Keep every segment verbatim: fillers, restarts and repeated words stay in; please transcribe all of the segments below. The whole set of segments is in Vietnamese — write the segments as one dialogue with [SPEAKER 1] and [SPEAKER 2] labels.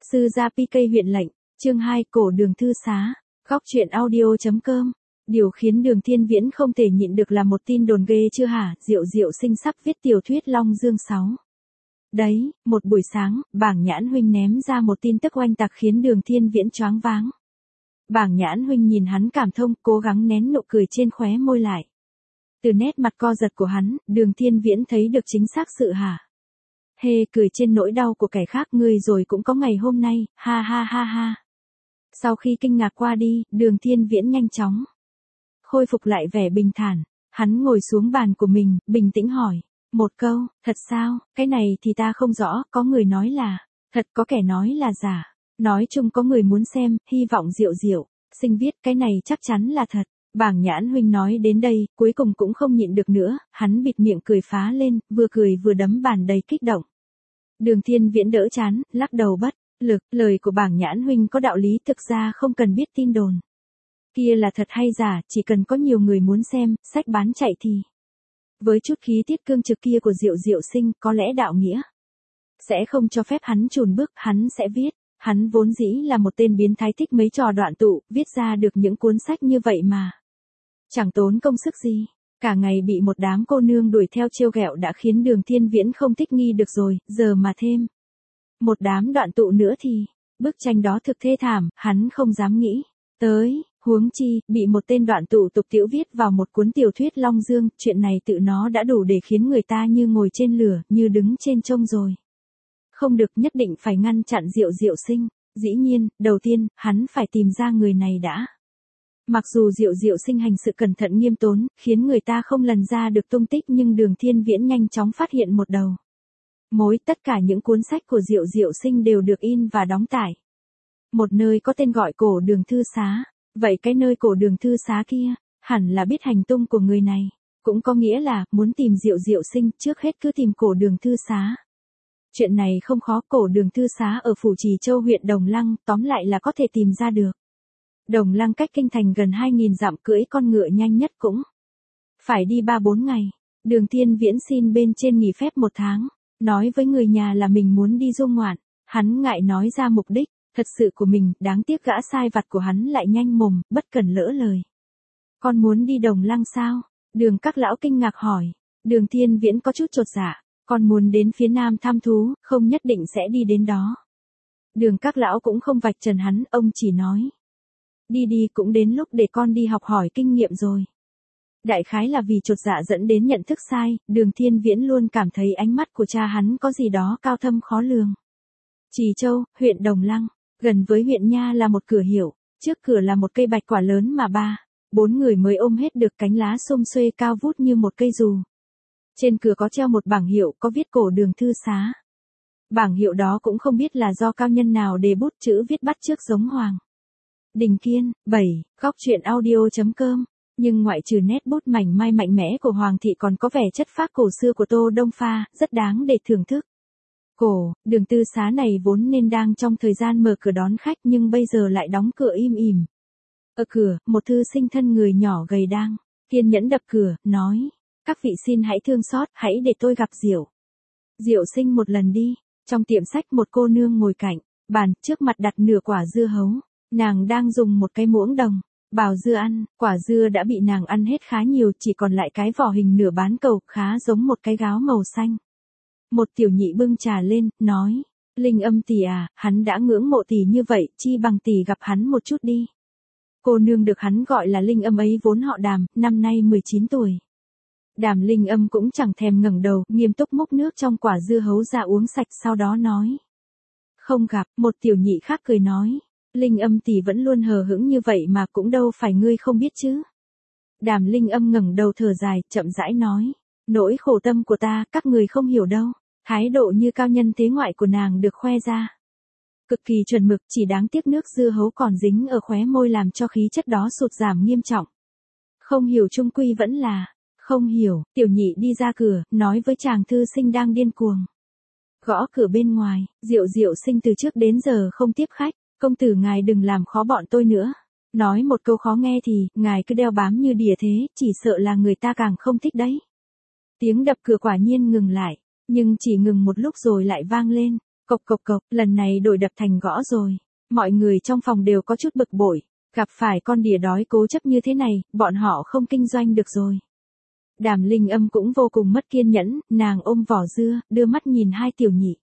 [SPEAKER 1] Sư gia pê ca huyện lệnh, chương hai cổ đường thư xá, góc truyện audio.com. Điều khiến Đường Thiên Viễn không thể nhịn được là một tin đồn ghê chưa hả, Diệu Diệu Sinh sắp viết tiểu thuyết Long Dương sáu. Đấy, một buổi sáng, Bảng Nhãn huynh ném ra một tin tức oanh tạc khiến Đường Thiên Viễn choáng váng. Bảng Nhãn huynh nhìn hắn cảm thông, cố gắng nén nụ cười trên khóe môi lại. Từ nét mặt co giật của hắn, Đường Thiên Viễn thấy được chính xác sự hả. Hê cười trên nỗi đau của kẻ khác, ngươi rồi cũng có ngày hôm nay, ha ha ha ha. Sau khi kinh ngạc qua đi, Đường Thiên Viễn nhanh chóng khôi phục lại vẻ bình thản, hắn ngồi xuống bàn của mình, bình tĩnh hỏi, một câu, thật sao, cái này thì ta không rõ, có người nói là thật, có kẻ nói là giả, nói chung có người muốn xem, hy vọng Diệu Diệu Sinh viết cái này chắc chắn là thật. Bảng Nhãn huynh nói đến đây, cuối cùng cũng không nhịn được nữa, hắn bịt miệng cười phá lên, vừa cười vừa đấm bàn đầy kích động. Đường Thiên Viễn đỡ chán, lắc đầu bất lực, lời của Bảng Nhãn huynh có đạo lý, thực ra không cần biết tin đồn kia là thật hay giả, chỉ cần có nhiều người muốn xem, sách bán chạy thì. Với chút khí tiết cương trực kia của Diệu Diệu Sinh, có lẽ đạo nghĩa sẽ không cho phép hắn chùn bước, hắn sẽ viết. Hắn vốn dĩ là một tên biến thái thích mấy trò đoạn tụ, viết ra được những cuốn sách như vậy mà chẳng tốn công sức gì, cả ngày bị một đám cô nương đuổi theo trêu ghẹo đã khiến Đường Thiên Viễn không thích nghi được rồi, giờ mà thêm một đám đoạn tụ nữa thì, bức tranh đó thực thê thảm, hắn không dám nghĩ tới, huống chi, bị một tên đoạn tụ tục tĩu viết vào một cuốn tiểu thuyết Long Dương, chuyện này tự nó đã đủ để khiến người ta như ngồi trên lửa, như đứng trên trông rồi. Không được, nhất định phải ngăn chặn Diệu Diệu Sinh, dĩ nhiên, đầu tiên, hắn phải tìm ra người này đã. Mặc dù Diệu Diệu Sinh hành sự cẩn thận nghiêm tốn, khiến người ta không lần ra được tung tích, nhưng Đường Thiên Viễn nhanh chóng phát hiện một đầu mối, tất cả những cuốn sách của Diệu Diệu Sinh đều được in và đóng tải. Một nơi có tên gọi cổ đường thư xá, vậy cái nơi cổ đường thư xá kia, hẳn là biết hành tung của người này, cũng có nghĩa là, muốn tìm Diệu Diệu Sinh, trước hết cứ tìm cổ đường thư xá. Chuyện này không khó, cổ đường thư xá ở Phủ Trì Châu huyện Đồng Lăng, tóm lại là có thể tìm ra được. Đồng Lăng cách kinh thành gần hai nghìn dặm, cưỡi con ngựa nhanh nhất cũng phải đi ba bốn ngày. Đường Thiên Viễn xin bên trên nghỉ phép một tháng, nói với người nhà là mình muốn đi du ngoạn, hắn ngại nói ra mục đích thật sự của mình, đáng tiếc gã sai vặt của hắn lại nhanh mồm, bất cần lỡ lời. Con muốn đi Đồng Lăng sao? Đường các lão kinh ngạc hỏi. Đường Thiên Viễn có chút chột dạ. Con muốn đến phía nam thăm thú, không nhất định sẽ đi đến đó. Đường các lão cũng không vạch trần hắn, ông chỉ nói. Đi đi cũng đến lúc để con đi học hỏi kinh nghiệm rồi. Đại khái là vì chột dạ dẫn đến nhận thức sai, Đường Thiên Viễn luôn cảm thấy ánh mắt của cha hắn có gì đó cao thâm khó lường. Trì Châu, huyện Đồng Lăng, gần với huyện Nha là một cửa hiệu, trước cửa là một cây bạch quả lớn mà ba, bốn người mới ôm hết được, cánh lá xum xuê cao vút như một cây dù. Trên cửa có treo một bảng hiệu có viết cổ đường thư xá. Bảng hiệu đó cũng không biết là do cao nhân nào đề bút chữ viết bắt chước giống Hoàng Đình Kiên, bảy, góc truyện audio.com. Nhưng ngoại trừ nét bút mảnh mai mạnh mẽ của Hoàng thị còn có vẻ chất phác cổ xưa của Tô Đông Pha, rất đáng để thưởng thức. Cổ, đường thư xá này vốn nên đang trong thời gian mở cửa đón khách nhưng bây giờ lại đóng cửa im ỉm. Ở cửa, một thư sinh thân người nhỏ gầy đang kiên nhẫn đập cửa, nói. Các vị xin hãy thương xót, hãy để tôi gặp Diệu Diệu Sinh một lần đi. Trong tiệm sách một cô nương ngồi cạnh bàn, trước mặt đặt nửa quả dưa hấu. Nàng đang dùng một cái muỗng đồng bào dưa ăn, quả dưa đã bị nàng ăn hết khá nhiều, chỉ còn lại cái vỏ hình nửa bán cầu, khá giống một cái gáo màu xanh. Một tiểu nhị bưng trà lên, nói, Linh Âm tỷ à, hắn đã ngưỡng mộ tỷ như vậy, chi bằng tỷ gặp hắn một chút đi. Cô nương được hắn gọi là Linh Âm ấy vốn họ Đàm, năm nay mười chín tuổi. Đàm Linh Âm cũng chẳng thèm ngẩng đầu, nghiêm túc múc nước trong quả dưa hấu ra uống sạch, sau đó nói. Không gặp, một tiểu nhị khác cười nói. Linh Âm tỷ vẫn luôn hờ hững như vậy mà cũng đâu phải ngươi không biết chứ. Đàm Linh Âm ngẩng đầu thở dài, chậm rãi nói. Nỗi khổ tâm của ta, các người không hiểu đâu. Thái độ như cao nhân thế ngoại của nàng được khoe ra. Cực kỳ chuẩn mực, chỉ đáng tiếc nước dưa hấu còn dính ở khóe môi làm cho khí chất đó sụt giảm nghiêm trọng. Không hiểu chung quy vẫn là. Không hiểu, tiểu nhị đi ra cửa, nói với chàng thư sinh đang điên cuồng. Gõ cửa bên ngoài, Diệu Diệu Sinh từ trước đến giờ không tiếp khách, công tử ngài đừng làm khó bọn tôi nữa. Nói một câu khó nghe thì, ngài cứ đeo bám như đỉa thế, chỉ sợ là người ta càng không thích đấy. Tiếng đập cửa quả nhiên ngừng lại, nhưng chỉ ngừng một lúc rồi lại vang lên. Cộc cộc cộc, lần này đổi đập thành gõ rồi. Mọi người trong phòng đều có chút bực bội. Gặp phải con đỉa đói cố chấp như thế này, bọn họ không kinh doanh được rồi. Đàm Linh Âm cũng vô cùng mất kiên nhẫn, nàng ôm vỏ dưa, đưa mắt nhìn hai tiểu nhị.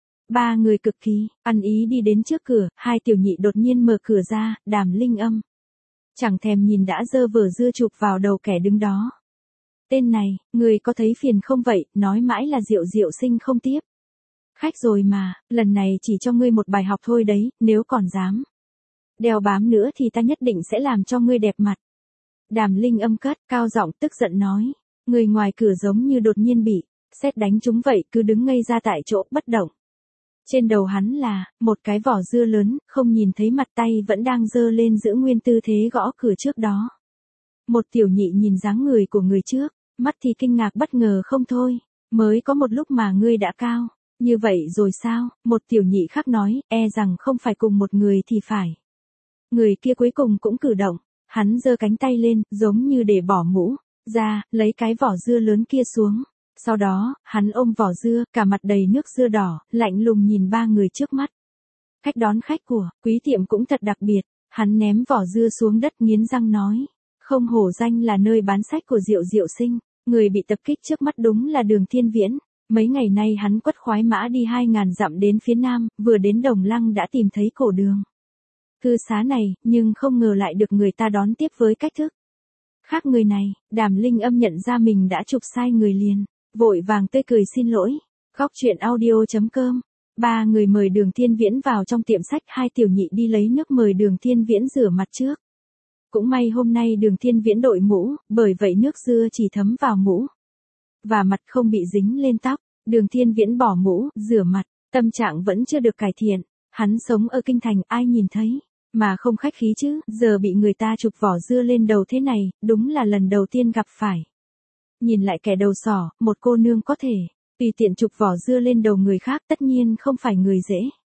[SPEAKER 1] Ba người cực kỳ, ăn ý đi đến trước cửa, hai tiểu nhị đột nhiên mở cửa ra, Đàm Linh Âm. Chẳng thèm nhìn đã dơ vở dưa chụp vào đầu kẻ đứng đó. Tên này, người có thấy phiền không vậy, nói mãi là Diệu Diệu Sinh không tiếp. Khách rồi mà, lần này chỉ cho ngươi một bài học thôi đấy, nếu còn dám đeo bám nữa thì ta nhất định sẽ làm cho ngươi đẹp mặt. Đàm Linh Âm cất, cao giọng tức giận nói. Người ngoài cửa giống như đột nhiên bị sét đánh trúng vậy, cứ đứng ngây ra tại chỗ, bất động. Trên đầu hắn là một cái vỏ dưa lớn, không nhìn thấy mặt, tay vẫn đang giơ lên giữ nguyên tư thế gõ cửa trước đó. Một tiểu nhị nhìn dáng người của người trước, mắt thì kinh ngạc bất ngờ không thôi. Mới có một lúc mà ngươi đã cao như vậy rồi sao? Một tiểu nhị khác nói, e rằng không phải cùng một người thì phải. Người kia cuối cùng cũng cử động, hắn giơ cánh tay lên, giống như để bỏ mũ ra, lấy cái vỏ dưa lớn kia xuống. Sau đó, hắn ôm vỏ dưa, cả mặt đầy nước dưa đỏ, lạnh lùng nhìn ba người trước mắt. Khách đón khách của quý tiệm cũng thật đặc biệt, hắn ném vỏ dưa xuống đất nghiến răng nói. Không hổ danh là nơi bán sách của Diệu Diệu Sinh, người bị tập kích trước mắt đúng là Đường Thiên Viễn. Mấy ngày nay hắn quất khoái mã đi hai ngàn dặm đến phía nam, vừa đến Đồng Lăng đã tìm thấy cổ đường thư xá này, nhưng không ngờ lại được người ta đón tiếp với cách thức khác người này. Đàm Linh Âm nhận ra mình đã chụp sai người liền, vội vàng tươi cười xin lỗi. Góc truyện audio chấm com. Ba người mời Đường Thiên Viễn vào trong tiệm sách, hai tiểu nhị đi lấy nước mời Đường Thiên Viễn rửa mặt trước. Cũng may hôm nay Đường Thiên Viễn đội mũ, bởi vậy nước dưa chỉ thấm vào mũ và mặt, không bị dính lên tóc. Đường Thiên Viễn bỏ mũ, rửa mặt, tâm trạng vẫn chưa được cải thiện. Hắn sống ở kinh thành, ai nhìn thấy mà không khách khí chứ, giờ bị người ta chụp vỏ dưa lên đầu thế này, đúng là lần đầu tiên gặp phải. Nhìn lại kẻ đầu sỏ, một cô nương có thể tùy tiện chụp vỏ dưa lên đầu người khác, tất nhiên không phải người dễ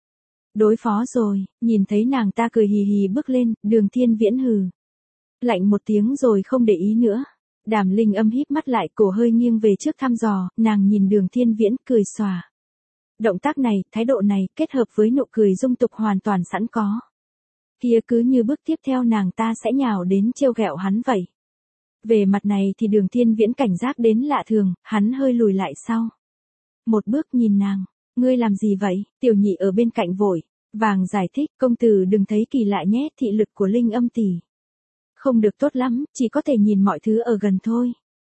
[SPEAKER 1] đối phó rồi. Nhìn thấy nàng ta cười hì hì bước lên, Đường Thiên Viễn hừ lạnh một tiếng rồi không để ý nữa. Đàm Linh Âm híp mắt lại, cổ hơi nghiêng về trước thăm dò, nàng nhìn Đường Thiên Viễn cười xòa. Động tác này, thái độ này, kết hợp với nụ cười dung tục hoàn toàn sẵn có kia, cứ như bước tiếp theo nàng ta sẽ nhào đến trêu ghẹo hắn vậy. Về mặt này thì Đường Thiên Viễn cảnh giác đến lạ thường, hắn hơi lùi lại sau một bước nhìn nàng. Ngươi làm gì vậy? Tiểu nhị ở bên cạnh vội vàng giải thích, công tử đừng thấy kỳ lạ nhé, thị lực của Linh Âm tỷ không được tốt lắm, chỉ có thể nhìn mọi thứ ở gần thôi.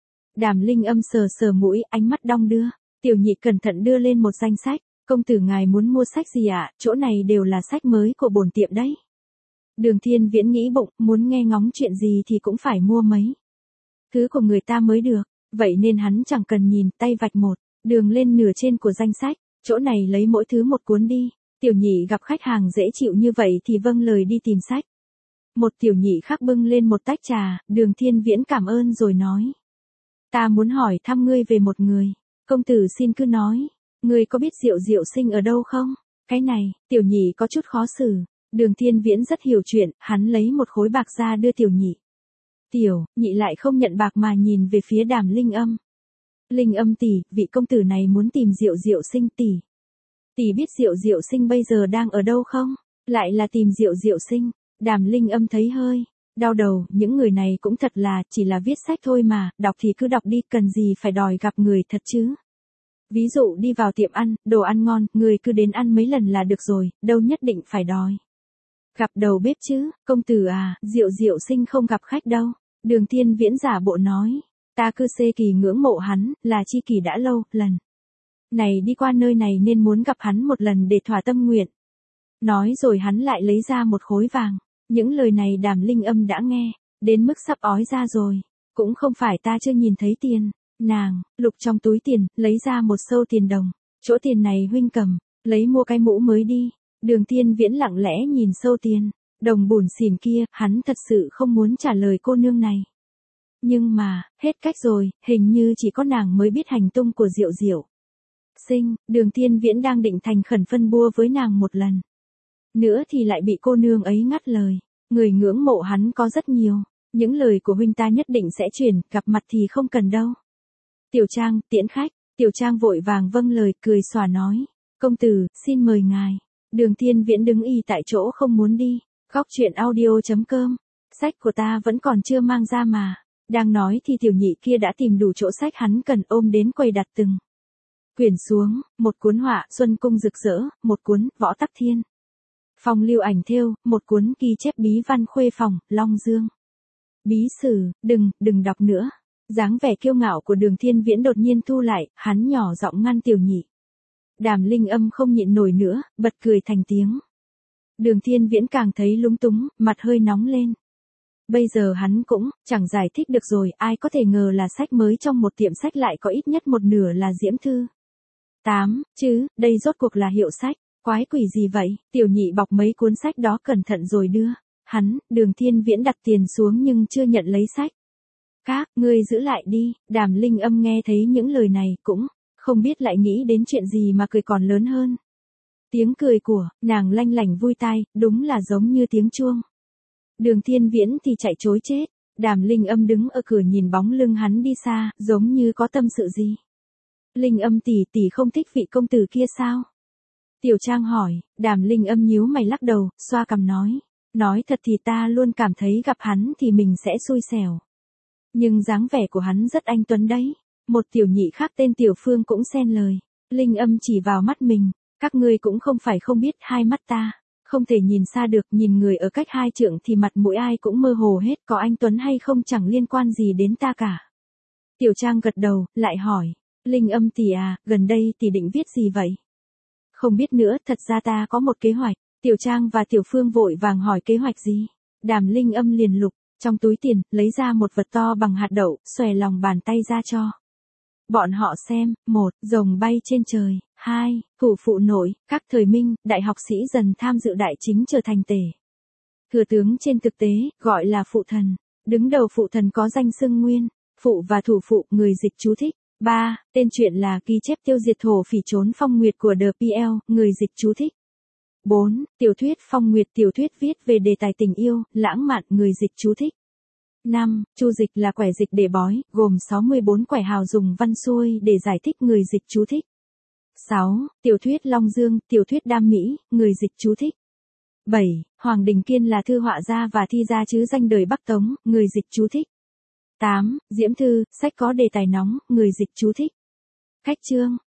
[SPEAKER 1] Đàm Linh Âm sờ sờ mũi, ánh mắt đong đưa. Tiểu nhị cẩn thận đưa lên một danh sách. Công tử ngài muốn mua sách gì ạ? À? Chỗ này đều là sách mới của bổn tiệm đấy. Đường Thiên Viễn nghĩ bụng, muốn nghe ngóng chuyện gì thì cũng phải mua mấy thứ của người ta mới được. Vậy nên hắn chẳng cần nhìn, tay vạch một đường lên nửa trên của danh sách. Chỗ này lấy mỗi thứ một cuốn đi. Tiểu nhị gặp khách hàng dễ chịu như vậy thì vâng lời đi tìm sách. Một tiểu nhị khác bưng lên một tách trà, Đường Thiên Viễn cảm ơn rồi nói. Ta muốn hỏi thăm ngươi về một người. Công tử xin cứ nói. Ngươi có biết Diệu Diệu Sinh ở đâu không? Cái này, tiểu nhị có chút khó xử. Đường Thiên Viễn rất hiểu chuyện, hắn lấy một khối bạc ra đưa tiểu nhị. Tiểu nhị lại không nhận bạc mà nhìn về phía Đàm Linh Âm. Linh Âm tỷ, vị công tử này muốn tìm Diệu Diệu Sinh tỷ. Tỷ biết Diệu Diệu Sinh bây giờ đang ở đâu không? Lại là tìm Diệu Diệu Sinh. Đàm Linh Âm thấy hơi đau đầu, những người này cũng thật là, chỉ là viết sách thôi mà, đọc thì cứ đọc đi, cần gì phải đòi gặp người thật chứ. Ví dụ đi vào tiệm ăn, đồ ăn ngon, người cứ đến ăn mấy lần là được rồi, đâu nhất định phải đòi gặp đầu bếp chứ. Công tử à, Diệu Diệu Sinh không gặp khách đâu. Đường Thiên Viễn giả bộ nói. Ta cứ xê kỳ ngưỡng mộ hắn, là chi kỳ đã lâu, lần này đi qua nơi này nên muốn gặp hắn một lần để thỏa tâm nguyện. Nói rồi hắn lại lấy ra một khối vàng. Những lời này Đàm Linh Âm đã nghe đến mức sắp ói ra rồi. Cũng không phải ta chưa nhìn thấy tiền. Nàng lục trong túi tiền, lấy ra một xâu tiền đồng. Chỗ tiền này huynh cầm, lấy mua cái mũ mới đi. Đường Thiên Viễn lặng lẽ nhìn xâu tiền đồng bủn xỉn kia, hắn thật sự không muốn trả lời cô nương này. Nhưng mà, hết cách rồi, hình như chỉ có nàng mới biết hành tung của Diệu Diệu Sinh. Đường Thiên Viễn đang định thành khẩn phân bua với nàng một lần nữa thì lại bị cô nương ấy ngắt lời. Người ngưỡng mộ hắn có rất nhiều. Những lời của huynh ta nhất định sẽ truyền, gặp mặt thì không cần đâu. Tiểu Trang, tiễn khách. Tiểu Trang vội vàng vâng lời, cười xòa nói. Công tử, xin mời ngài. Đường Thiên Viễn đứng y tại chỗ không muốn đi. Góc truyện audio.com. Sách của ta vẫn còn chưa mang ra mà. Đang nói thì tiểu nhị kia đã tìm đủ chỗ sách hắn cần ôm đến quầy đặt từng quyển xuống, một cuốn họa Xuân Cung rực rỡ, một cuốn Võ Tắc Thiên. Phong lưu ảnh thêu, một cuốn ghi chép bí văn Khuê Phòng, Long Dương. Bí sử, đừng, đừng đọc nữa. Dáng vẻ kiêu ngạo của Đường Thiên Viễn đột nhiên thu lại, hắn nhỏ giọng ngăn tiểu nhị. Đàm Linh Âm không nhịn nổi nữa, bật cười thành tiếng. Đường Thiên Viễn càng thấy lúng túng, mặt hơi nóng lên. Bây giờ hắn cũng chẳng giải thích được rồi, ai có thể ngờ là sách mới trong một tiệm sách lại có ít nhất một nửa là diễm thư. Tám, chứ, đây rốt cuộc là hiệu sách, quái quỷ gì vậy? Tiểu nhị bọc mấy cuốn sách đó cẩn thận rồi đưa. Hắn, Đường Thiên Viễn đặt tiền xuống nhưng chưa nhận lấy sách. Các, ngươi giữ lại đi. Đàm Linh Âm nghe thấy những lời này cũng không biết lại nghĩ đến chuyện gì mà cười còn lớn hơn. Tiếng cười của nàng lanh lảnh vui tai, đúng là giống như tiếng chuông. Đường Thiên Viễn thì chạy trối chết. Đàm Linh Âm đứng ở cửa nhìn bóng lưng hắn đi xa, giống như có tâm sự gì. Linh Âm tỷ tỷ không thích vị công tử kia sao? Tiểu Trang hỏi. Đàm Linh Âm nhíu mày lắc đầu, xoa cằm nói. Nói thật thì ta luôn cảm thấy gặp hắn thì mình sẽ xui xẻo. Nhưng dáng vẻ của hắn rất anh tuấn đấy. Một tiểu nhị khác tên Tiểu Phương cũng xen lời. Linh Âm chỉ vào mắt mình. Các ngươi cũng không phải không biết hai mắt ta. Không thể nhìn xa được, nhìn người ở cách hai trượng thì mặt mũi ai cũng mơ hồ hết, có anh tuấn hay không chẳng liên quan gì đến ta cả. Tiểu Trang gật đầu, lại hỏi. Linh Âm tỷ à, gần đây tỷ định viết gì vậy? Không biết nữa, thật ra ta có một kế hoạch. Tiểu Trang và Tiểu Phương vội vàng hỏi kế hoạch gì? Đàm Linh Âm liền lục trong túi tiền, lấy ra một vật to bằng hạt đậu, xòe lòng bàn tay ra cho bọn họ xem. Một, rồng bay trên trời. Hai, thủ phụ nội, các thời Minh, đại học sĩ dần tham dự đại chính trở thành tể thừa tướng, trên thực tế gọi là phụ thần. Đứng đầu phụ thần có danh xưng nguyên phụ và thủ phụ, người dịch chú thích. Ba, tên truyện là ghi chép tiêu diệt thổ phỉ trốn phong nguyệt của The pê lờ, người dịch chú thích. Bốn, tiểu thuyết phong nguyệt, tiểu thuyết viết về đề tài tình yêu, lãng mạn, người dịch chú thích. Năm, chu dịch là quẻ dịch để bói, gồm sáu mươi bốn quẻ hào dùng văn xuôi để giải thích, người dịch chú thích. Sáu, tiểu thuyết Long Dương, tiểu thuyết đam mỹ, người dịch chú thích. Bảy, Hoàng Đình Kiên là thư họa gia và thi gia chứ danh đời Bắc Tống, người dịch chú thích. Tám, Diễm Thư, sách có đề tài nóng, người dịch chú thích. Cách chương.